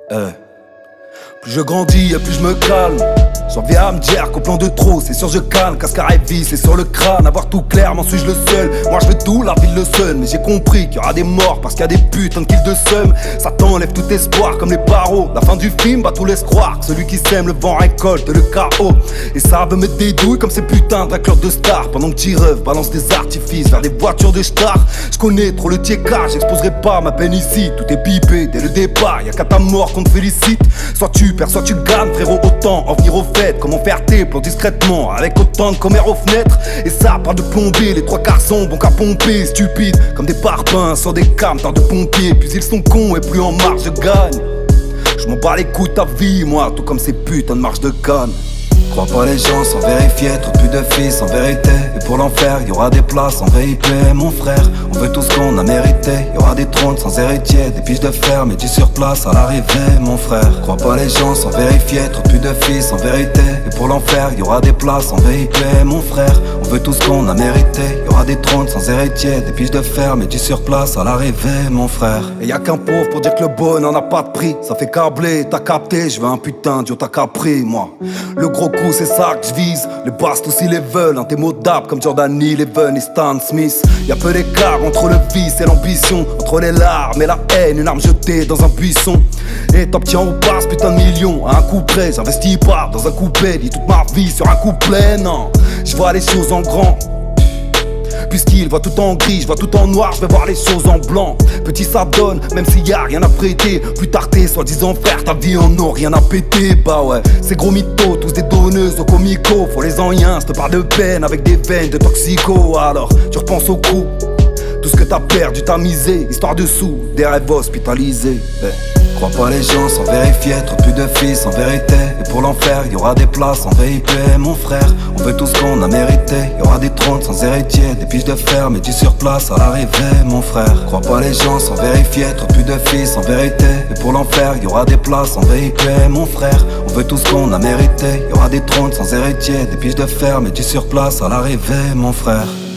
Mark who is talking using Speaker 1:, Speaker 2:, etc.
Speaker 1: Plus je grandis et plus je me calme. J'en viens à me dire qu'au plan de trop, c'est sûr je calme. Cascar et vie, c'est sur le crâne. Avoir tout clair, m'en suis-je le seul? Moi je veux tout, la ville le seul. Mais j'ai compris qu'il y aura des morts parce qu'il y a des putains de kills de seum. Ça t'enlève tout espoir comme les barreaux. La fin du film, bah tout laisse croire que celui qui sème le vent récolte le chaos. Et ça veut mettre des douilles comme ces putains de racleurs de stars. Pendant que T-Rev balance des artifices vers des voitures de star. Je connais trop le tiécage, j'exposerai pas ma peine ici. Tout est pipé dès le départ, y'a qu'à ta mort qu'on te félicite. Soit tu perds, soit tu gagnes, frérot, autant en venir au fait. Comment faire tes plans discrètement avec autant de commères aux fenêtres. Et ça parle de plomber, les trois quarts sont bons qu'à pomper. Stupides comme des parpaings sur des camteurs de pompiers. Puis ils sont cons et plus en marche je gagne. Je m'en bats les coups de ta vie moi, tout comme ces putains de marche de canne.
Speaker 2: Crois pas les gens sans vérifier, trop plus de fils en vérité. Et pour l'enfer, y aura des places en VIP, mon frère. On veut tout ce qu'on a mérité. Y aura des trônes sans héritier, des piges de fer, mais du surplace à l'arrivée, mon frère. Crois pas les gens sans vérifier, trop plus de fils en vérité. Et pour l'enfer, y aura des places en VIP, mon frère. On veut tout ce qu'on a mérité. Y aura des trônes sans héritier, des piges de fer, mais du surplace à l'arrivée, mon frère.
Speaker 1: Et y'a qu'un pauvre pour dire que le bon n'en a pas de prix. Ça fait câbler, t'as capté, je veux un putain d'Dio t'as capri, moi. Le gros coup c'est ça que je vise. Les basses aussi les veulent, indémodable comme Jordan Eleven et Stan Smith. Y'a peu d'écart entre le vice et l'ambition, entre les larmes et la haine, une arme jetée dans un buisson. Et t'obtiens au passe putain de millions à un coup près. J'investis pas dans un couplet, dis toute ma vie sur un couplet, non. Je vois les choses en grand. Puisqu'il voit tout en gris, je vois tout en noir, je vais voir les choses en blanc. Petit ça donne, même s'il y a rien à prêter. Plus tard t'es soi-disant frère, ta vie en or, rien à péter. Bah ouais, ces gros mythos, tous des donneuses au comico. Faut les enliens, je te parle de peine avec des veines de toxico. Alors tu repenses au coup, tout ce que t'as perdu, t'as misé. Histoire de sous, des rêves hospitalisés.
Speaker 2: Crois pas les gens sans vérifier, trop plus de fils en vérité. Et pour l'enfer, y aura des places en VIP, mon frère. On veut tout ce qu'on a mérité. Y aura des trônes sans héritier, des piges de fer, mais du surplace à l'arrivée, mon frère. Crois pas les gens sans vérifier, trop plus de fils en vérité. Et pour l'enfer, y aura des places en VIP, mon frère. On veut tout ce qu'on a mérité. Y aura des trônes sans héritier, des piges de fer, mais du surplace à l'arrivée, mon frère.